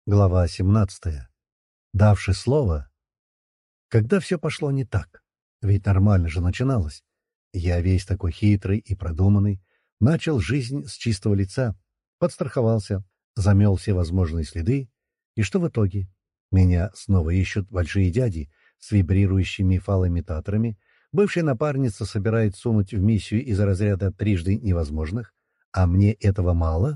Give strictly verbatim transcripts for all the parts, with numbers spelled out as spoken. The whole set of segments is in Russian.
Глава семнадцатая. Давши слово, когда все пошло не так, ведь нормально же начиналось. Я весь такой хитрый и продуманный, начал жизнь с чистого лица, подстраховался, замел все возможные следы, и что в итоге? Меня снова ищут большие дяди с вибрирующими фалоимитаторами, бывшая напарница собирает сунуть в миссию из разряда трижды невозможных, а мне этого мало?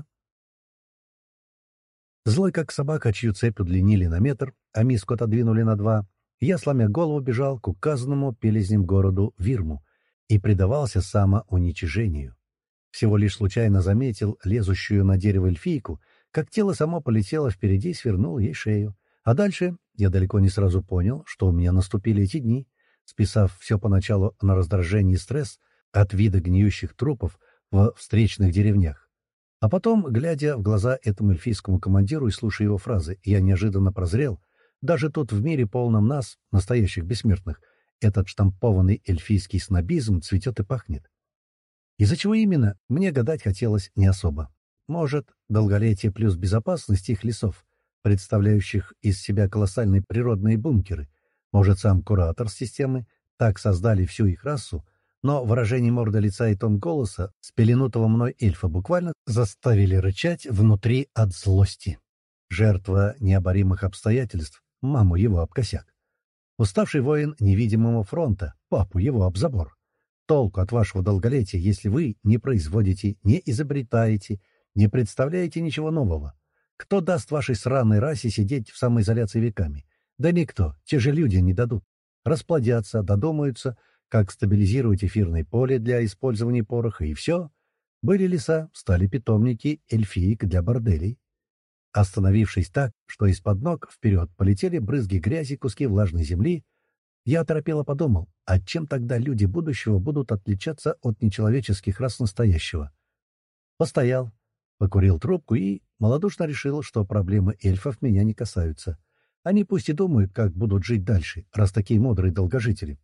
Злой как собака, чью цепь удлинили на метр, а миску отодвинули на два, я, сломя голову, бежал к указанному пелезнем городу Вирму и предавался самоуничижению. Всего лишь случайно заметил лезущую на дерево эльфийку, как тело само полетело впереди и свернул ей шею. А дальше я далеко не сразу понял, что у меня наступили эти дни, списав все поначалу на раздражение и стресс от вида гниющих трупов в встречных деревнях. А потом, глядя в глаза этому эльфийскому командиру и слушая его фразы, я неожиданно прозрел: даже тут, в мире полном нас, настоящих бессмертных, этот штампованный эльфийский снобизм цветет и пахнет. Из-за чего именно, мне гадать хотелось не особо. Может, долголетие плюс безопасность их лесов, представляющих из себя колоссальные природные бункеры. Может, сам куратор системы так создали всю их расу, но выражение морды лица и тон голоса спеленутого мной эльфа буквально заставили рычать внутри от злости. Жертва необоримых обстоятельств, маму его об косяк. Уставший воин невидимого фронта, папу его об забор. Толку от вашего долголетия, если вы не производите, не изобретаете, не представляете ничего нового? Кто даст вашей сраной расе сидеть в самоизоляции веками? Да никто, те же люди не дадут. Расплодятся, додумаются, как стабилизировать эфирное поле для использования пороха, и все. Были леса, стали питомники эльфиек для борделей. Остановившись так, что из-под ног вперед полетели брызги грязи, куски влажной земли, я оторопело подумал, а чем тогда люди будущего будут отличаться от нечеловеческих рас настоящего? Постоял, покурил трубку и малодушно решил, что проблемы эльфов меня не касаются. Они пусть и думают, как будут жить дальше, раз такие мудрые долгожители.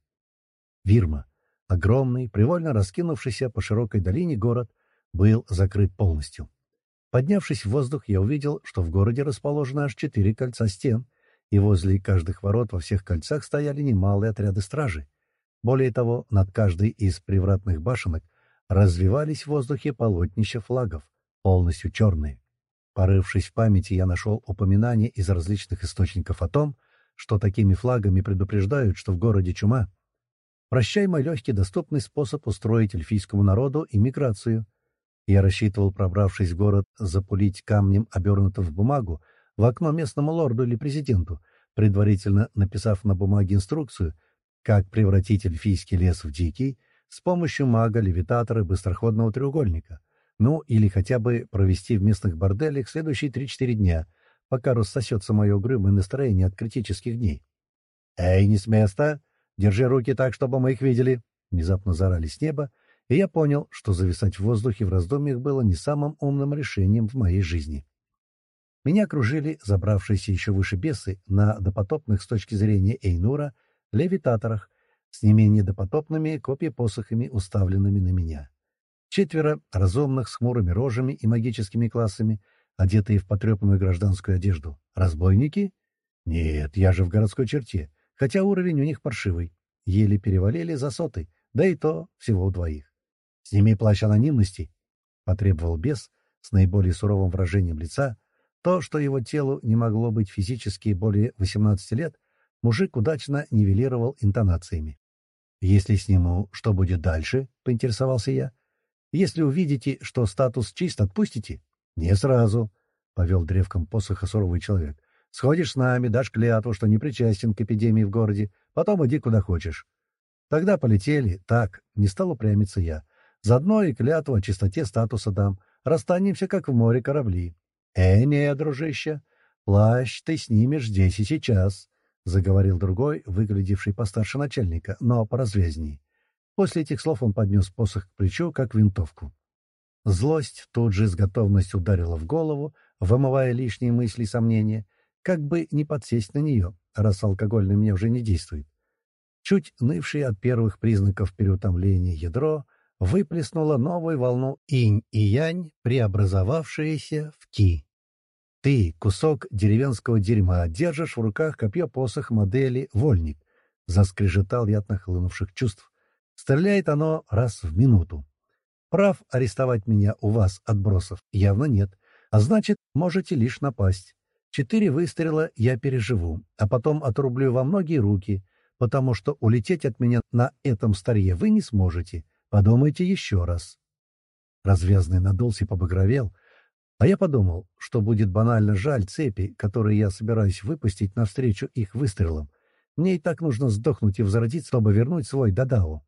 Вирма, огромный, привольно раскинувшийся по широкой долине город, был закрыт полностью. Поднявшись в воздух, я увидел, что в городе расположено аж четыре кольца стен, и возле каждых ворот во всех кольцах стояли немалые отряды стражи. Более того, над каждой из привратных башенок развивались в воздухе полотнища флагов, полностью черные. Порывшись в памяти, я нашел упоминания из различных источников о том, что такими флагами предупреждают, что в городе чума. Прощай мой легкий доступный способ устроить эльфийскому народу иммиграцию. Я рассчитывал, пробравшись в город, запулить камнем, обернутым в бумагу, в окно местному лорду или президенту, предварительно написав на бумаге инструкцию, как превратить эльфийский лес в дикий с помощью мага, левитатора и быстроходного треугольника. Ну, или хотя бы провести в местных борделях следующие три-четыре дня, пока рассосется мое угрюмое настроение от критических дней. «Эй, не с места! Держи руки так, чтобы мы их видели!» Внезапно заорали с неба, и я понял, что зависать в воздухе в раздумьях было не самым умным решением в моей жизни. Меня окружили забравшиеся еще выше бесы на допотопных с точки зрения Эйнура левитаторах, с не менее допотопными копьепосохами, уставленными на меня. Четверо разумных с хмурыми рожами и магическими классами, одетые в потрепанную гражданскую одежду. Разбойники? Нет, я же в городской черте, хотя уровень у них паршивый. Еле перевалили за сотый, да и то всего у двоих. «Сними плащ анонимности», — потребовал бес с наиболее суровым выражением лица. То, что его телу не могло быть физически более восемнадцати лет, мужик удачно нивелировал интонациями. «Если сниму, что будет дальше?» — поинтересовался я. «Если увидите, что статус чист, отпустите?» «Не сразу», — повел древком посоха суровый человек. «Сходишь с нами, дашь клятву, что не причастен к эпидемии в городе, потом иди куда хочешь». «Тогда полетели. Так, не стал упрямиться я. Заодно и клятву о чистоте статуса дам. Расстанемся, как в море корабли». «Э, не, дружище, плащ ты снимешь здесь и сейчас», — заговорил другой, выглядевший постарше начальника, но поразвязней. После этих слов он поднес посох к плечу, как винтовку. Злость тут же с готовностью ударила в голову, вымывая лишние мысли и сомнения, как бы не подсесть на нее, раз алкоголь на меня уже не действует. Чуть нывшее от первых признаков переутомления ядро выплеснуло новую волну инь и янь, преобразовавшееся в ки. Ты, кусок деревенского дерьма, держишь в руках копье-посох модели «Вольник». Заскрежетал я от нахлынувших чувств. Стреляет оно раз в минуту. Прав арестовать меня у вас, отбросов, явно нет. А значит, можете лишь напасть. Четыре выстрела я переживу, а потом отрублю вам ноги и руки, потому что улететь от меня на этом старье вы не сможете. Подумайте еще раз. Развязный надулся и побагровел, а я подумал, что будет банально жаль цепи, которые я собираюсь выпустить навстречу их выстрелам. Мне и так нужно сдохнуть и возродиться, чтобы вернуть свой Дадао.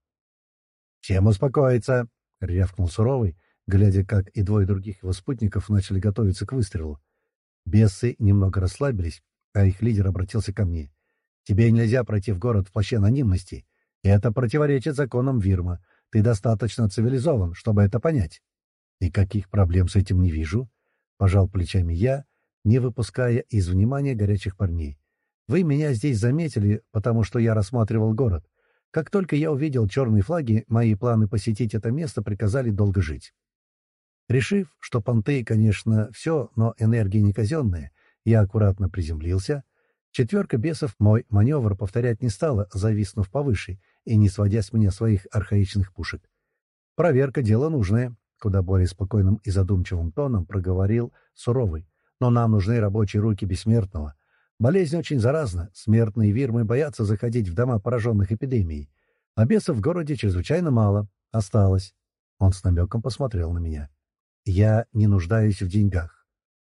«Всем успокоиться!» — рявкнул Суровый, глядя, как и двое других его спутников начали готовиться к выстрелу. Бесы немного расслабились, а их лидер обратился ко мне. «Тебе нельзя пройти в город в плаще анонимности. Это противоречит законам Вирма. Ты достаточно цивилизован, чтобы это понять». «Никаких проблем с этим не вижу», — пожал плечами я, не выпуская из внимания горячих парней. «Вы меня здесь заметили, потому что я рассматривал город. Как только я увидел черные флаги, мои планы посетить это место приказали долго жить». Решив, что понты, конечно, все, но энергия не казенная, я аккуратно приземлился. Четверка бесов мой маневр повторять не стала, зависнув повыше и не сводя с меня своих архаичных пушек. «Проверка — дело нужное», — куда более спокойным и задумчивым тоном проговорил Суровый. «Но нам нужны рабочие руки бессмертного. Болезнь очень заразна, смертные вирмы боятся заходить в дома, пораженных эпидемией. А бесов в городе чрезвычайно мало. Осталось». Он с намеком посмотрел на меня. «Я не нуждаюсь в деньгах».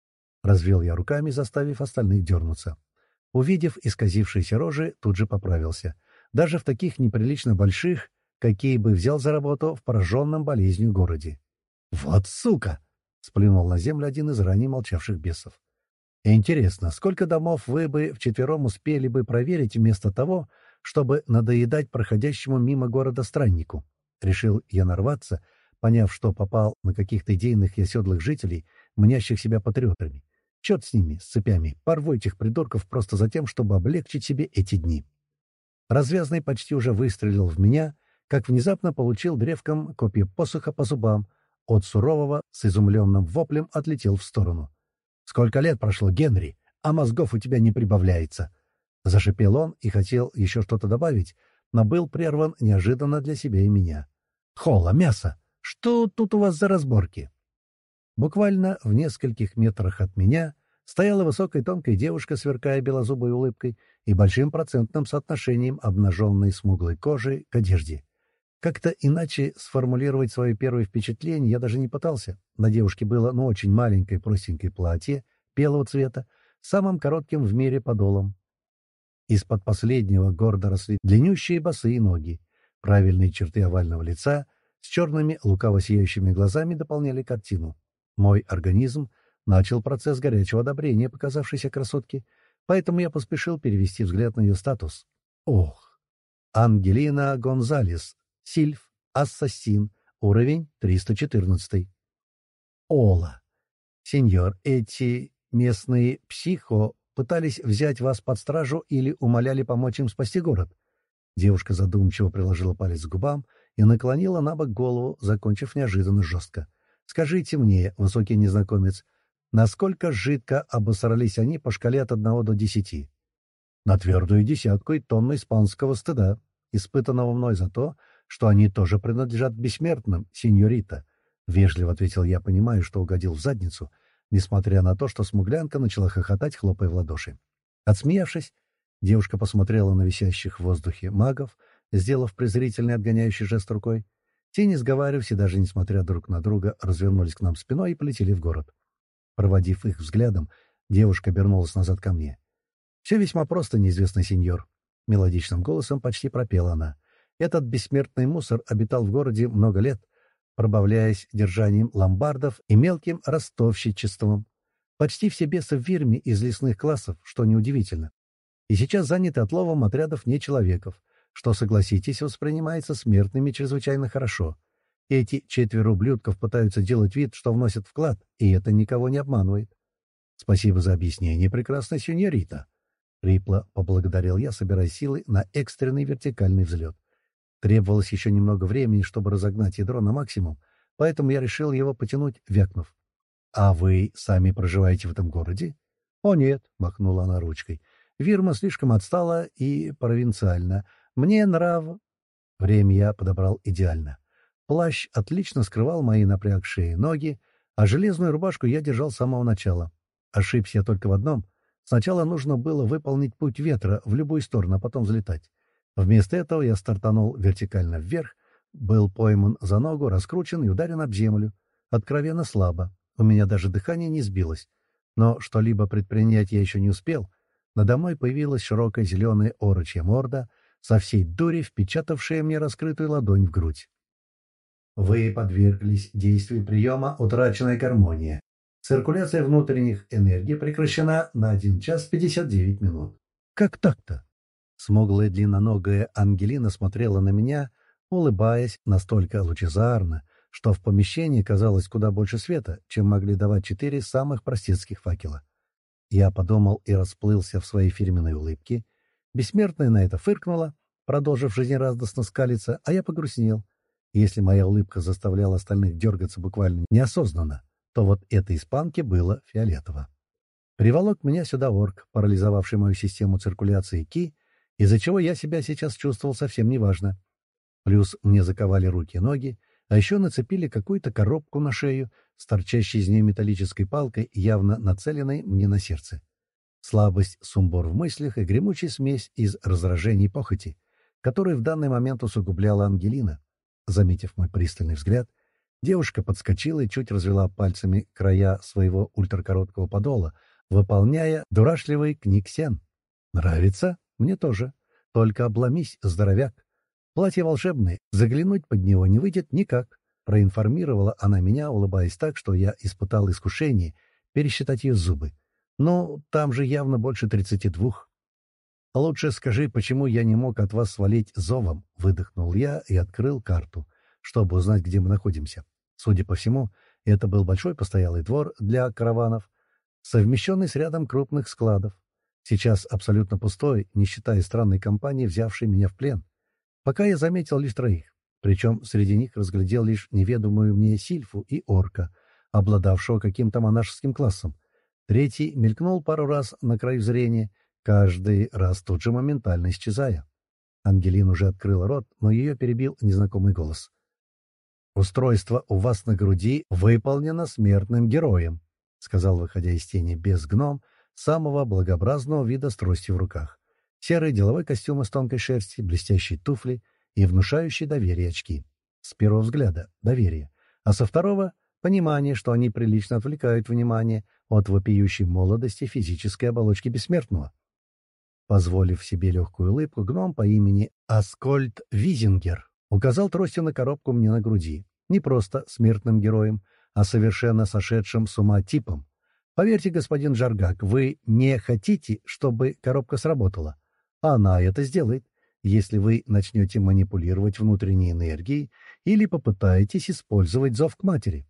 Развел я руками, заставив остальных дернуться. Увидев исказившиеся рожи, тут же поправился. Даже в таких неприлично больших, какие бы взял за работу в пораженном болезнью городе. «Вот сука!» — сплюнул на землю один из ранее молчавших бесов. «Интересно, сколько домов вы бы вчетвером успели бы проверить вместо того, чтобы надоедать проходящему мимо города страннику?» Решил я нарваться, поняв, что попал на каких-то идейных и оседлых жителей, мнящих себя патриотами. Черт с ними, с цепями, порву этих придурков просто за тем, чтобы облегчить себе эти дни. Развязный почти уже выстрелил в меня, как внезапно получил древком копье посоха по зубам. От Сурового с изумленным воплем отлетел в сторону. «Сколько лет прошло, Генри, а мозгов у тебя не прибавляется!» Зашипел он и хотел еще что-то добавить, но был прерван неожиданно для себя и меня. «Холла, мясо! Что тут у вас за разборки?» Буквально в нескольких метрах от меня стояла высокая тонкая девушка, сверкая белозубой улыбкой и большим процентным соотношением обнаженной смуглой кожи к одежде. Как-то иначе сформулировать свое первое впечатление я даже не пытался. На девушке было, ну, очень маленькое простенькое платье белого цвета, самым коротким в мире подолом. Из-под последнего гордо росли длиннющие босые ноги. Правильные черты овального лица с черными лукаво сияющими глазами дополняли картину. Мой организм начал процесс горячего одобрения показавшейся красотки, поэтому я поспешил перевести взгляд на ее статус. Ох! Ангелина Гонзалес, Сильф, Ассасин, уровень триста четырнадцатый. Ола. Сеньор, эти местные психо пытались взять вас под стражу или умоляли помочь им спасти город? Девушка задумчиво приложила палец к губам и наклонила на бок голову, закончив неожиданно жестко. «Скажите мне, высокий незнакомец, насколько жидко обосрались они по шкале от одного до десяти?» «На твердую десятку и тонну испанского стыда, испытанного мной за то, что они тоже принадлежат бессмертным, сеньорита», — вежливо ответил я, понимаю, что угодил в задницу, несмотря на то, что смуглянка начала хохотать, хлопая в ладоши. Отсмеявшись, девушка посмотрела на висящих в воздухе магов, сделав презрительный отгоняющий жест рукой. Те, не сговариваясь и даже несмотря друг на друга, развернулись к нам спиной и полетели в город. Проводив их взглядом, девушка обернулась назад ко мне. «Все весьма просто, неизвестный сеньор», — мелодичным голосом почти пропела она. «Этот бессмертный мусор обитал в городе много лет, пробавляясь держанием ломбардов и мелким ростовщичеством. Почти все бесы в Вирме из лесных классов, что неудивительно. И сейчас заняты отловом отрядов нечеловеков, что, согласитесь, воспринимается смертными чрезвычайно хорошо. Эти четверо ублюдков пытаются делать вид, что вносят вклад, и это никого не обманывает. «Спасибо за объяснение, прекрасная сеньорита», — хрипло поблагодарил я, собирая силы на экстренный вертикальный взлет. Требовалось еще немного времени, чтобы разогнать ядро на максимум, поэтому я решил его потянуть, вякнув. «А вы сами проживаете в этом городе?» «О, нет», — махнула она ручкой. «Вирма слишком отстала и провинциальна. Мне нрав...» Время я подобрал идеально. Плащ отлично скрывал мои напрягшие ноги, а железную рубашку я держал с самого начала. Ошибся я только в одном. Сначала нужно было выполнить путь ветра в любую сторону, а потом взлетать. Вместо этого я стартанул вертикально вверх, был пойман за ногу, раскручен и ударен об землю. Откровенно слабо. У меня даже дыхание не сбилось. Но что-либо предпринять я еще не успел. Надо мной появилась широкая зеленая орочья морда, со всей дури впечатавшая мне раскрытую ладонь в грудь. Вы подверглись действию приема «Утраченная гармония». Циркуляция внутренних энергий прекращена на один час пятьдесят девять минут. Как так-то? Смуглая длинноногая Ангелина смотрела на меня, улыбаясь настолько лучезарно, что в помещении казалось куда больше света, чем могли давать четыре самых простецких факела. Я подумал и расплылся в своей фирменной улыбке. Бессмертная на это фыркнула, продолжив жизнерадостно скалиться, а я погрустнел. Если моя улыбка заставляла остальных дергаться буквально неосознанно, то вот этой испанке было фиолетово. Приволок меня сюда орк, парализовавший мою систему циркуляции ки, из-за чего я себя сейчас чувствовал совсем неважно. Плюс мне заковали руки и ноги, а еще нацепили какую-то коробку на шею с торчащей из нее металлической палкой, явно нацеленной мне на сердце. Слабость, сумбур в мыслях и гремучая смесь из раздражений и похоти, которую в данный момент усугубляла Ангелина. Заметив мой пристальный взгляд, девушка подскочила и чуть развела пальцами края своего ультракороткого подола, выполняя дурашливый книгсен. «Нравится? Мне тоже. Только обломись, здоровяк. Платье волшебное, заглянуть под него не выйдет никак», — проинформировала она меня, улыбаясь так, что я испытал искушение пересчитать ее зубы. «Ну, там же явно больше тридцати двух». «Лучше скажи, почему я не мог от вас свалить зовом?» — выдохнул я и открыл карту, чтобы узнать, где мы находимся. Судя по всему, это был большой постоялый двор для караванов, совмещенный с рядом крупных складов. Сейчас абсолютно пустой, не считая странной компании, взявшей меня в плен. Пока я заметил лишь троих, причем среди них разглядел лишь неведомую мне сильфу и орка, обладавшего каким-то монашеским классом. Третий мелькнул пару раз на краю зрения, каждый раз тут же моментально исчезая. Ангелина уже открыла рот, но ее перебил незнакомый голос. «Устройство у вас на груди выполнено смертным героем», — сказал, выходя из тени без гном, самого благообразного вида с тростью в руках. Серый деловой костюм из тонкой шерсти, блестящие туфли и внушающие доверие очки. С первого взгляда — доверие, а со второго — понимание, что они прилично отвлекают внимание от вопиющей молодости физической оболочки бессмертного. Позволив себе легкую улыбку, гном по имени Аскольд Визингер указал тростью на коробку мне на груди. Не просто смертным героем, а совершенно сошедшим с ума типом. Поверьте, господин Джаргак, вы не хотите, чтобы коробка сработала. Она это сделает, если вы начнете манипулировать внутренней энергией или попытаетесь использовать зов к матери.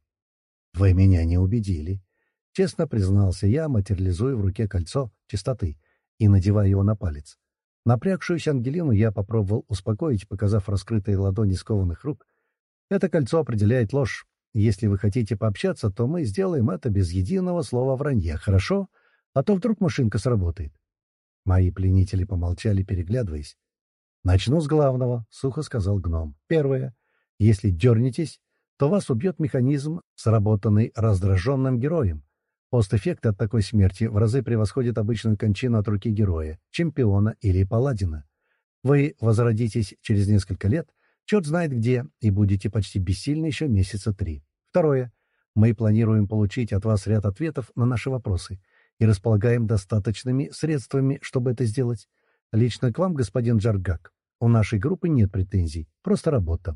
Вы меня не убедили. Честно признался я, материализуя в руке кольцо чистоты и надевая его на палец. Напрягшуюся Ангелину я попробовал успокоить, показав раскрытые ладони скованных рук. Это кольцо определяет ложь. Если вы хотите пообщаться, то мы сделаем это без единого слова вранья, хорошо? А то вдруг машинка сработает. Мои пленители помолчали, переглядываясь. «Начну с главного», — сухо сказал гном. «Первое. Если дернетесь, то вас убьет механизм, сработанный раздраженным героем. Постэффект от такой смерти в разы превосходит обычную кончину от руки героя, чемпиона или паладина. Вы возродитесь через несколько лет, черт знает где, и будете почти бессильны еще месяца три. Второе. Мы планируем получить от вас ряд ответов на наши вопросы и располагаем достаточными средствами, чтобы это сделать. Лично к вам, господин Джаргак, у нашей группы нет претензий, просто работа».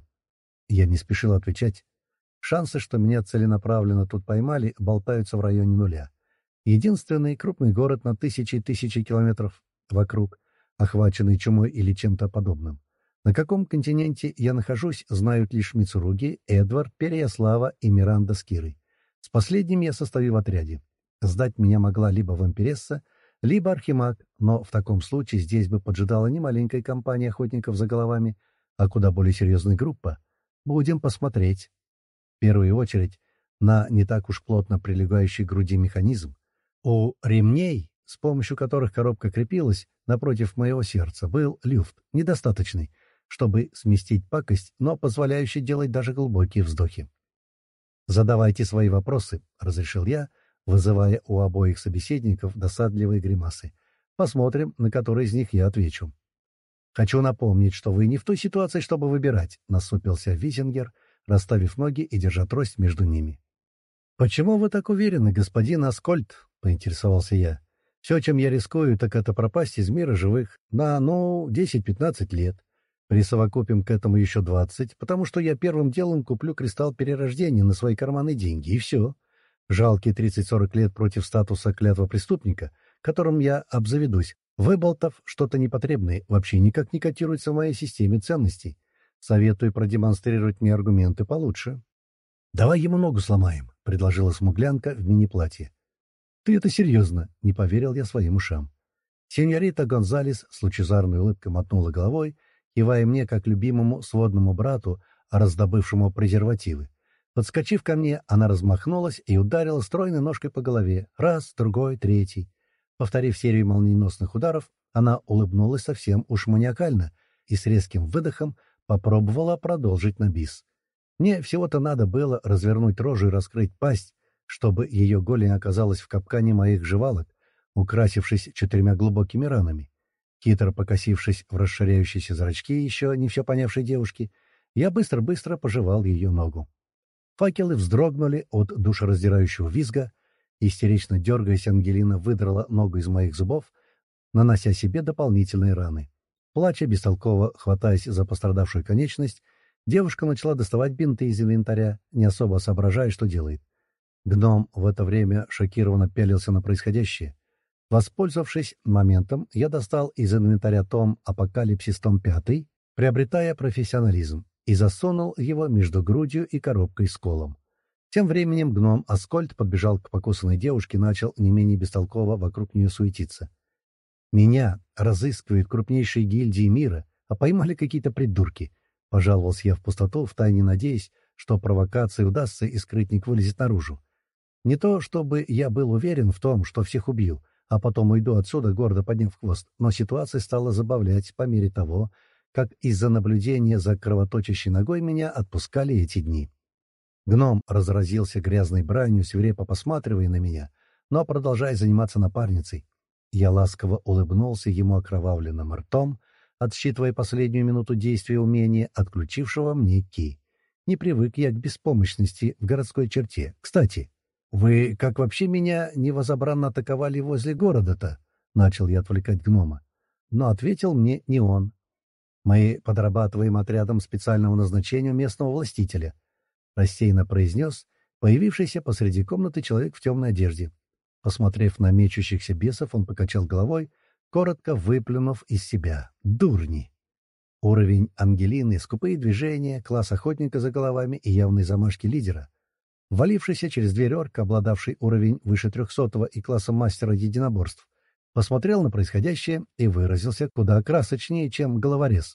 Я не спешил отвечать. Шансы, что меня целенаправленно тут поймали, болтаются в районе нуля. Единственный крупный город на тысячи и тысячи километров вокруг, охваченный чумой или чем-то подобным. На каком континенте я нахожусь, знают лишь Мицуруги, Эдвард, Переяслава и Миранда с Кирой. С последним я состою в отряде. Сдать меня могла либо вампиресса, либо архимаг, но в таком случае здесь бы поджидала не маленькая компания охотников за головами, а куда более серьезная группа. Будем посмотреть. В первую очередь на не так уж плотно прилегающий к груди механизм. У ремней, с помощью которых коробка крепилась напротив моего сердца, был люфт, недостаточный, чтобы сместить пакость, но позволяющий делать даже глубокие вздохи. «Задавайте свои вопросы», — разрешил я, вызывая у обоих собеседников досадливые гримасы. «Посмотрим, на который из них я отвечу». «Хочу напомнить, что вы не в той ситуации, чтобы выбирать», — насупился Визингер, расставив ноги и держа трость между ними. «Почему вы так уверены, господин Аскольд?» — поинтересовался я. «Все, чем я рискую, так это пропасть из мира живых на, ну, десять-пятнадцать лет. Присовокупим к этому еще двадцать, потому что я первым делом куплю кристалл перерождения на свои карманные деньги, и все. Жалкие тридцать-сорок лет против статуса клятва преступника, которым я обзаведусь, выболтав что-то непотребное, вообще никак не котируется в моей системе ценностей. Советую продемонстрировать мне аргументы получше». «Давай ему ногу сломаем», — предложила смуглянка в мини-платье. «Ты это серьезно?» — не поверил я своим ушам. Сеньорита Гонзалес с лучезарной улыбкой мотнула головой, кивая мне как любимому сводному брату, раздобывшему презервативы. Подскочив ко мне, она размахнулась и ударила стройной ножкой по голове. Раз, другой, третий. Повторив серию молниеносных ударов, она улыбнулась совсем уж маниакально и с резким выдохом попробовала продолжить на бис. Мне всего-то надо было развернуть рожу и раскрыть пасть, чтобы ее голень оказалась в капкане моих жевалок, украсившись четырьмя глубокими ранами. Хитро покосившись в расширяющиеся зрачки еще не все понявшей девушки, я быстро-быстро пожевал ее ногу. Факелы вздрогнули от душераздирающего визга. Истерично дергаясь, Ангелина выдрала ногу из моих зубов, нанося себе дополнительные раны. Плача, бестолково хватаясь за пострадавшую конечность, девушка начала доставать бинты из инвентаря, не особо соображая, что делает. Гном в это время шокированно пялился на происходящее. Воспользовавшись моментом, я достал из инвентаря том «Апокалипсис», том пятый, приобретая профессионализм, и засунул его между грудью и коробкой с колом. Тем временем гном Аскольд подбежал к покусанной девушке и начал не менее бестолково вокруг нее суетиться. «Меня разыскивают крупнейшие гильдии мира, а поймали какие-то придурки», — пожаловался я в пустоту, втайне надеясь, что провокации удастся и скрытник вылезет наружу. Не то чтобы я был уверен в том, что всех убью, а потом уйду отсюда, гордо подняв хвост, но ситуация стала забавлять по мере того, как из-за наблюдения за кровоточащей ногой меня отпускали эти дни. Гном разразился грязной бранью, свирепо посматривая на меня, но продолжая заниматься напарницей. Я ласково улыбнулся ему окровавленным ртом, отсчитывая последнюю минуту действия умения, отключившего мне ки. Не привык я к беспомощности в городской черте. Кстати, «Вы как вообще меня невозобранно атаковали возле города-то?» — начал я отвлекать гнома. Но ответил мне не он. «Мы подрабатываем отрядом специального назначения местного властителя», — рассеянно произнес появившийся посреди комнаты человек в темной одежде. Посмотрев на мечущихся бесов, он покачал головой, коротко выплюнув из себя: «Дурни!» Уровень Ангелины, скупые движения, класс охотника за головами и явные замашки лидера. Валившийся через дверь орк, обладавший уровень выше трехсотого и классом мастера единоборств, посмотрел на происходящее и выразился куда красочнее, чем головорез.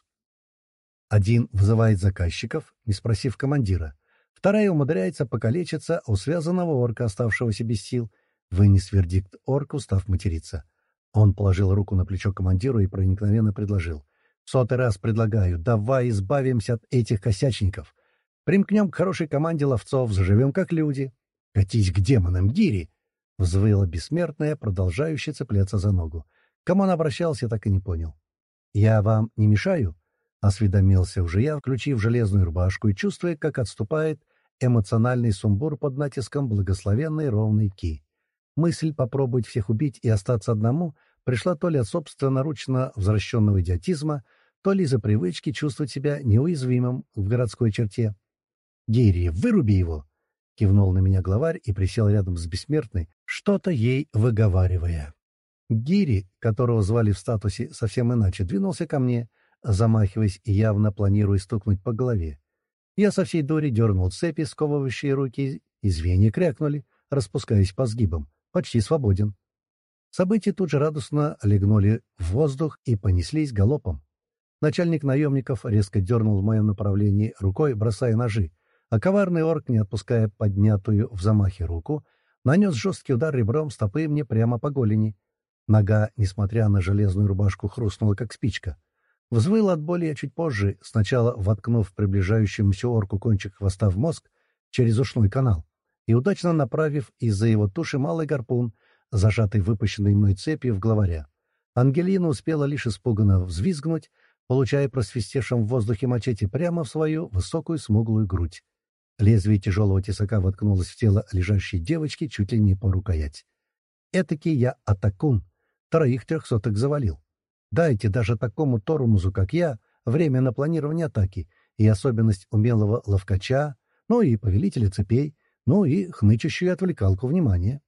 Один вызывает заказчиков, не спросив командира. Вторая умудряется покалечиться у связанного орка, оставшегося без сил. Вынес вердикт орку, став материться. Он положил руку на плечо командиру и проникновенно предложил: «В сотый раз предлагаю, давай избавимся от этих косячников. Примкнем к хорошей команде ловцов, заживем как люди». «Катись к демонам, Гири!» — взвыла бессмертная, продолжающая цепляться за ногу. К кому он обращался, так и не понял. «Я вам не мешаю?» — осведомился уже я, включив железную рубашку и чувствуя, как отступает эмоциональный сумбур под натиском благословенной ровной ки. Мысль попробовать всех убить и остаться одному пришла то ли от собственноручно возвращенного идиотизма, то ли из-за привычки чувствовать себя неуязвимым в городской черте. «Гири, выруби его!» — кивнул на меня главарь и присел рядом с бессмертной, что-то ей выговаривая. Гири, которого звали в статусе совсем иначе, двинулся ко мне, замахиваясь и явно планируя стукнуть по голове. Я со всей дури дернул цепи, сковывающие руки, и звенья крякнули, распускаясь по сгибам. Почти свободен. События тут же радостно легнули в воздух и понеслись галопом. Начальник наемников резко дернул в моем направлении рукой, бросая ножи, а коварный орк, не отпуская поднятую в замахе руку, нанес жесткий удар ребром стопы мне прямо по голени. Нога, несмотря на железную рубашку, хрустнула, как спичка. Взвыл от боли я чуть позже, сначала воткнув приближающемуся орку кончик хвоста в мозг через ушной канал и удачно направив из-за его туши малый гарпун, зажатый выпущенной мной цепью в главаря. Ангелина успела лишь испуганно взвизгнуть, получая просвистевшим в воздухе мачете прямо в свою высокую смуглую грудь. Лезвие тяжелого тесака воткнулось в тело лежащей девочки чуть ли не по рукоять. Этакий я атакун, троих трехсотых завалил. Дайте даже такому тормозу, как я, время на планирование атаки и особенность умелого ловкача, ну и повелителя цепей, ну и хнычущую отвлекалку внимания.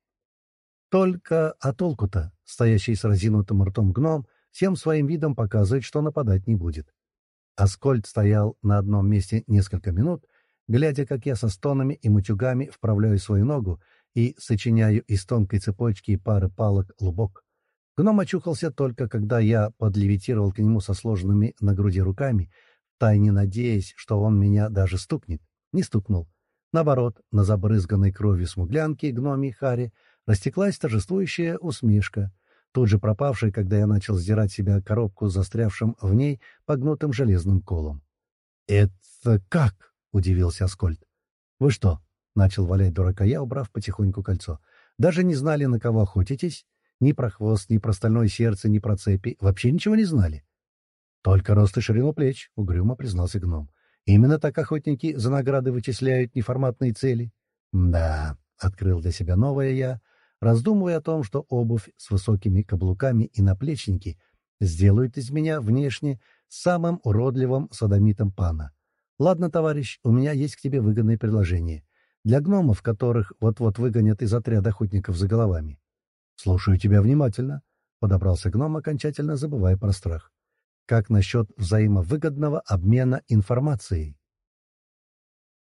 Только а толку-то, стоящий с разинутым ртом гном, всем своим видом показывает, что нападать не будет. Аскольд стоял на одном месте несколько минут, глядя, как я со стонами и мутюгами вправляю свою ногу и сочиняю из тонкой цепочки и пары палок лубок. Гном очухался только, когда я подлевитировал к нему со сложенными на груди руками, втайне надеясь, что он меня даже стукнет. Не стукнул. Наоборот, на забрызганной кровью смуглянки гномии Хари растеклась торжествующая усмешка, тут же пропавшая, когда я начал сдирать с себя коробку с застрявшим в ней погнутым железным колом. «Это как?» — удивился Аскольд. «Вы что?» — начал валять дурака я, убрав потихоньку кольцо. «Даже не знали, на кого охотитесь? Ни про хвост, ни про стальное сердце, ни про цепи. Вообще ничего не знали?» «Только рост и ширину плеч», — угрюмо признался гном. «Именно так охотники за награды вычисляют неформатные цели». «Да», — открыл для себя новое я, раздумывая о том, что обувь с высокими каблуками и наплечники сделают из меня внешне самым уродливым содомитом пана. «Ладно, товарищ, у меня есть к тебе выгодное предложение. Для гномов, которых вот-вот выгонят из отряда охотников за головами». «Слушаю тебя внимательно», — подобрался гном, окончательно забывая про страх. «Как насчет взаимовыгодного обмена информацией?»